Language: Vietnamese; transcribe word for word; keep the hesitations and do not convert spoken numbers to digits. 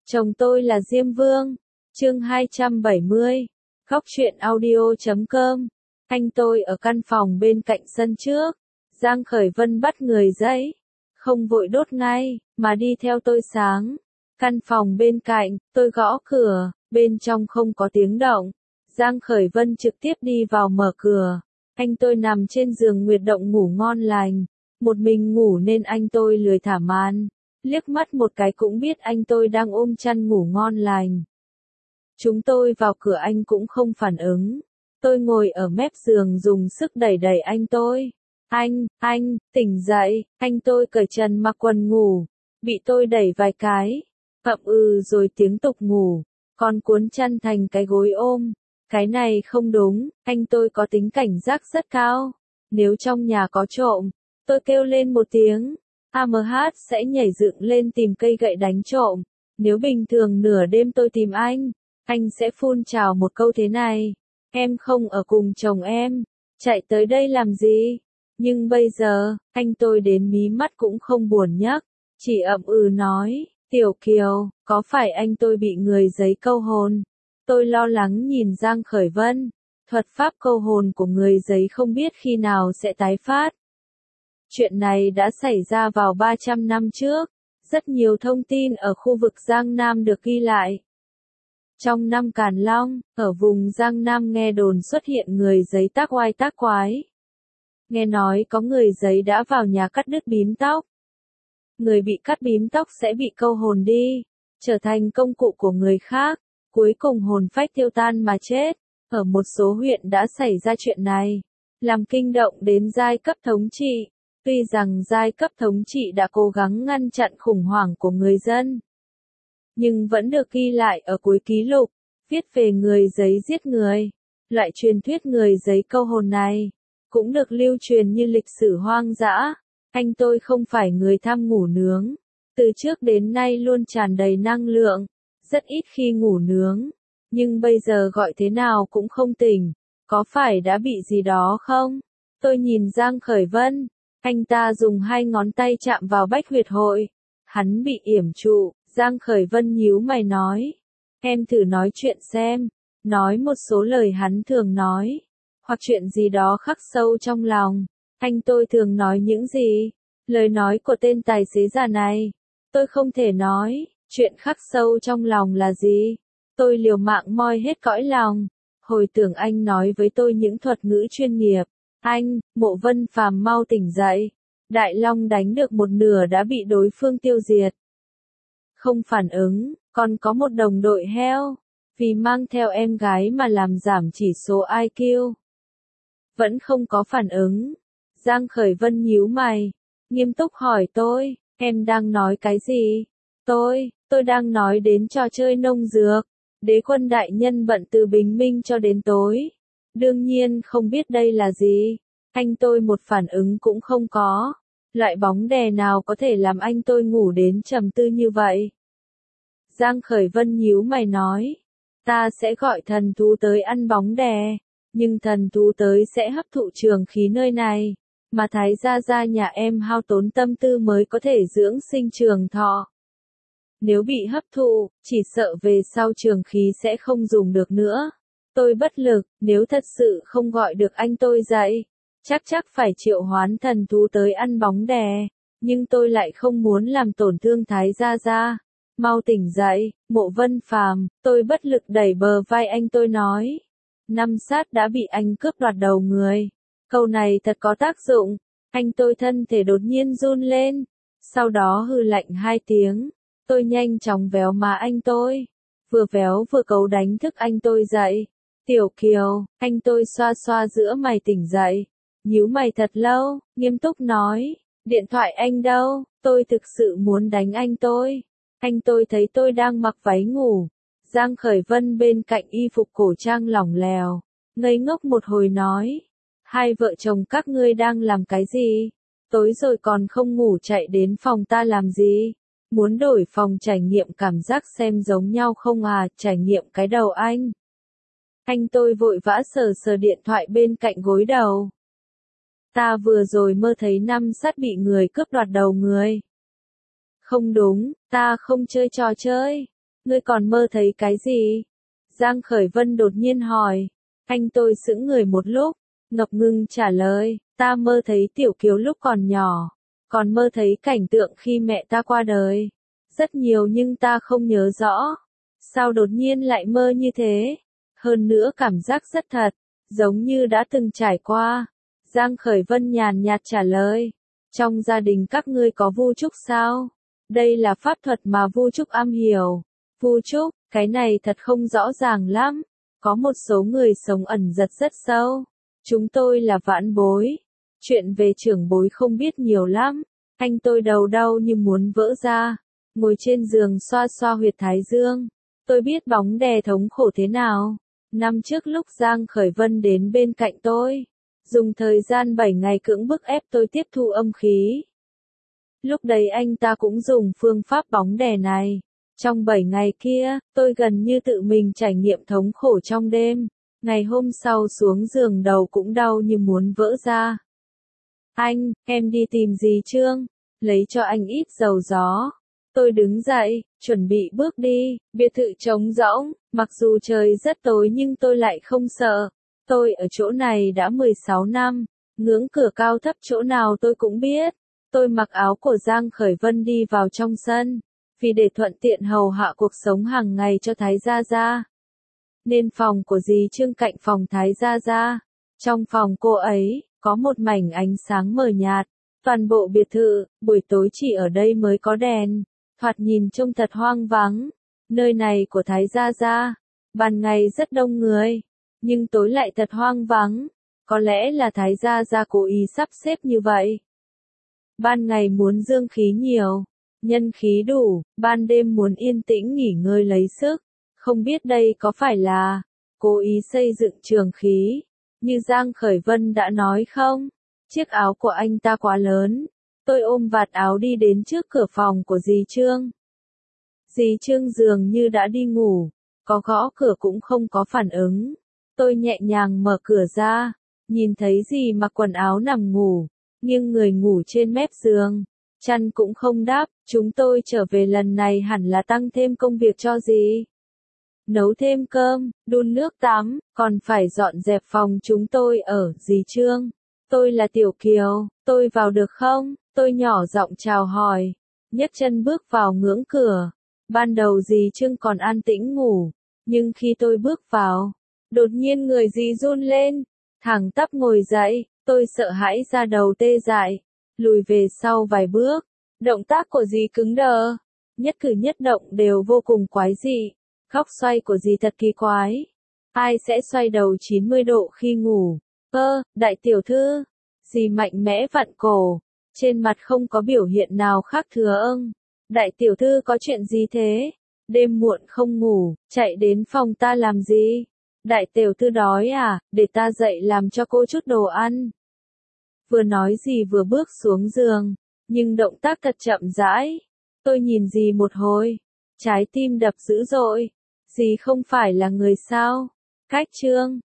Chồng tôi là Diêm Vương. Chương hai trăm bảy mươi. Góc truyện audio chấm com. Anh tôi ở căn phòng bên cạnh sân trước. Giang Khởi Vân bắt người dậy. Không vội đốt ngay, mà đi theo tôi sáng. Căn phòng bên cạnh, tôi gõ cửa, bên trong không có tiếng động. Giang Khởi Vân trực tiếp đi vào mở cửa. Anh tôi nằm trên giường nguyệt động ngủ ngon lành. Một mình ngủ nên anh tôi lười thả màn. Liếc mắt một cái cũng biết anh tôi đang ôm chăn ngủ ngon lành. Chúng tôi vào cửa anh cũng không phản ứng. Tôi ngồi ở mép giường dùng sức đẩy đẩy anh tôi. Anh, anh, tỉnh dậy, anh tôi cởi trần mặc quần ngủ. Bị tôi đẩy vài cái. Ậm ừ rồi tiếng tục ngủ. Còn cuốn chăn thành cái gối ôm. Cái này không đúng, anh tôi có tính cảnh giác rất cao. Nếu trong nhà có trộm, tôi kêu lên một tiếng. a em hát sẽ nhảy dựng lên tìm cây gậy đánh trộm. Nếu bình thường nửa đêm tôi tìm anh, anh sẽ phun trào một câu thế này. Em không ở cùng chồng em, chạy tới đây làm gì? Nhưng bây giờ, anh tôi đến mí mắt cũng không buồn nhắc, chỉ ậm ừ nói, Tiểu Kiều, có phải anh tôi bị người giấy câu hồn? Tôi lo lắng nhìn Giang Khởi Vân, thuật pháp câu hồn của người giấy không biết khi nào sẽ tái phát. Chuyện này đã xảy ra vào ba trăm năm trước, rất nhiều thông tin ở khu vực Giang Nam được ghi lại. Trong năm Càn Long, ở vùng Giang Nam nghe đồn xuất hiện người giấy tác oai tác quái. Nghe nói có người giấy đã vào nhà cắt đứt bím tóc. Người bị cắt bím tóc sẽ bị câu hồn đi, trở thành công cụ của người khác, cuối cùng hồn phách tiêu tan mà chết. Ở một số huyện đã xảy ra chuyện này, làm kinh động đến giai cấp thống trị. Tuy rằng giai cấp thống trị đã cố gắng ngăn chặn khủng hoảng của người dân, nhưng vẫn được ghi lại ở cuối ký lục, viết về người giấy giết người. Loại truyền thuyết người giấy câu hồn này, cũng được lưu truyền như lịch sử hoang dã. Anh tôi không phải người tham ngủ nướng, từ trước đến nay luôn tràn đầy năng lượng, rất ít khi ngủ nướng, nhưng bây giờ gọi thế nào cũng không tỉnh, có phải đã bị gì đó không? Tôi nhìn Giang Khởi Vân, anh ta dùng hai ngón tay chạm vào bách huyệt hội, hắn bị yểm trụ. Giang Khởi Vân nhíu mày nói, em thử nói chuyện xem, nói một số lời hắn thường nói, hoặc chuyện gì đó khắc sâu trong lòng. Anh tôi thường nói những gì? Lời nói của tên tài xế già này, tôi không thể nói, chuyện khắc sâu trong lòng là gì? Tôi liều mạng moi hết cõi lòng, hồi tưởng anh nói với tôi những thuật ngữ chuyên nghiệp. Anh, Mộ Vân Phàm mau tỉnh dậy, Đại Long đánh được một nửa đã bị đối phương tiêu diệt. Không phản ứng, còn có một đồng đội heo, vì mang theo em gái mà làm giảm chỉ số i kiu. Vẫn không có phản ứng. Giang Khởi Vân nhíu mày, nghiêm túc hỏi tôi, em đang nói cái gì? Tôi, tôi đang nói đến trò chơi nông dược. Đế quân đại nhân bận từ bình minh cho đến tối. Đương nhiên không biết đây là gì. Anh tôi một phản ứng cũng không có. Loại bóng đè nào có thể làm anh tôi ngủ đến trầm tư như vậy? Giang Khởi Vân nhíu mày nói, ta sẽ gọi thần thú tới ăn bóng đè, nhưng thần thú tới sẽ hấp thụ trường khí nơi này, mà Thái gia gia nhà em hao tốn tâm tư mới có thể dưỡng sinh trường thọ. Nếu bị hấp thụ, chỉ sợ về sau trường khí sẽ không dùng được nữa. Tôi bất lực, nếu thật sự không gọi được anh tôi dậy, chắc chắc phải triệu hoán thần thú tới ăn bóng đè, nhưng tôi lại không muốn làm tổn thương Thái gia gia. Mau tỉnh dậy, Mộ Vân Phàm, tôi bất lực đẩy bờ vai anh tôi nói. Năm sát đã bị anh cướp đoạt đầu người. Câu này thật có tác dụng. Anh tôi thân thể đột nhiên run lên. Sau đó hừ lạnh hai tiếng. Tôi nhanh chóng véo má anh tôi. Vừa véo vừa cấu đánh thức anh tôi dậy. Tiểu Kiều, anh tôi xoa xoa giữa mày tỉnh dậy. Nhíu mày thật lâu, nghiêm túc nói. Điện thoại anh đâu, tôi thực sự muốn đánh anh tôi. Anh tôi thấy tôi đang mặc váy ngủ. Giang Khởi Vân bên cạnh y phục cổ trang lỏng lẻo, ngây ngốc một hồi nói. Hai vợ chồng các ngươi đang làm cái gì? Tối rồi còn không ngủ chạy đến phòng ta làm gì? Muốn đổi phòng trải nghiệm cảm giác xem giống nhau không à, trải nghiệm cái đầu anh. Anh tôi vội vã sờ sờ điện thoại bên cạnh gối đầu. Ta vừa rồi mơ thấy năm sát bị người cướp đoạt đầu người. Không đúng, ta không chơi trò chơi. Ngươi còn mơ thấy cái gì? Giang Khởi Vân đột nhiên hỏi. Anh tôi sững người một lúc, ngập ngừng trả lời, ta mơ thấy Tiểu Kiều lúc còn nhỏ, còn mơ thấy cảnh tượng khi mẹ ta qua đời. Rất nhiều nhưng ta không nhớ rõ. Sao đột nhiên lại mơ như thế? Hơn nữa cảm giác rất thật, giống như đã từng trải qua. Giang Khởi Vân nhàn nhạt trả lời. Trong gia đình các ngươi có vu trúc sao? Đây là pháp thuật mà vu trúc am hiểu. Vu trúc, cái này thật không rõ ràng lắm. Có một số người sống ẩn giật rất sâu. Chúng tôi là vãn bối. Chuyện về trưởng bối không biết nhiều lắm. Anh tôi đầu đau như muốn vỡ ra. Ngồi trên giường xoa xoa huyệt thái dương. Tôi biết bóng đè thống khổ thế nào. Năm trước lúc Giang Khởi Vân đến bên cạnh tôi, dùng thời gian bảy ngày cưỡng bức ép tôi tiếp thu âm khí. Lúc đấy anh ta cũng dùng phương pháp bóng đè này. Trong bảy ngày kia, tôi gần như tự mình trải nghiệm thống khổ trong đêm. Ngày hôm sau xuống giường đầu cũng đau như muốn vỡ ra. Anh, em đi tìm dì Trương, lấy cho anh ít dầu gió. Tôi đứng dậy, chuẩn bị bước đi, biệt thự trống rỗng, mặc dù trời rất tối nhưng tôi lại không sợ. Tôi ở chỗ này đã mười sáu năm, ngưỡng cửa cao thấp chỗ nào tôi cũng biết. Tôi mặc áo của Giang Khởi Vân đi vào trong sân, vì để thuận tiện hầu hạ cuộc sống hàng ngày cho Thái Gia Gia. Nên phòng của dì Trương cạnh phòng Thái Gia Gia. Trong phòng cô ấy, có một mảnh ánh sáng mờ nhạt. Toàn bộ biệt thự, buổi tối chỉ ở đây mới có đèn. Thoạt nhìn trông thật hoang vắng. Nơi này của Thái Gia Gia, ban ngày rất đông người, nhưng tối lại thật hoang vắng. Có lẽ là Thái Gia Gia cố ý sắp xếp như vậy. Ban ngày muốn dương khí nhiều, nhân khí đủ, ban đêm muốn yên tĩnh nghỉ ngơi lấy sức. Không biết đây có phải là cố ý xây dựng trường khí, như Giang Khởi Vân đã nói không? Chiếc áo của anh ta quá lớn. Tôi ôm vạt áo đi đến trước cửa phòng của dì Trương. Dì Trương dường như đã đi ngủ, có gõ cửa cũng không có phản ứng. Tôi nhẹ nhàng mở cửa ra, nhìn thấy dì mặc quần áo nằm ngủ, nghiêng người ngủ trên mép giường, chăn cũng không đắp. Chúng tôi trở về lần này hẳn là tăng thêm công việc cho dì. Nấu thêm cơm, đun nước tắm, còn phải dọn dẹp phòng chúng tôi ở. Dì Trương, tôi là Tiểu Kiều, tôi vào được không? Tôi nhỏ giọng chào hỏi, nhấc chân bước vào ngưỡng cửa. Ban đầu dì Trương còn an tĩnh ngủ, nhưng khi tôi bước vào, đột nhiên người dì run lên, thẳng tắp ngồi dậy. Tôi sợ hãi da đầu tê dại, lùi về sau vài bước. Động tác của dì cứng đờ, nhất cử nhất động đều vô cùng quái dị. Góc xoay của dì thật kỳ quái. Ai sẽ xoay đầu chín mươi độ khi ngủ? Ơ, đại tiểu thư. Dì mạnh mẽ vặn cổ, trên mặt không có biểu hiện nào khác thường. Đại tiểu thư có chuyện gì thế? Đêm muộn không ngủ, chạy đến phòng ta làm gì? Đại tiểu thư đói à, để ta dậy làm cho cô chút đồ ăn. Vừa nói dì vừa bước xuống giường, nhưng động tác thật chậm rãi. Tôi nhìn dì một hồi, trái tim đập dữ dội. Dì không phải là người sao? Cách Trương,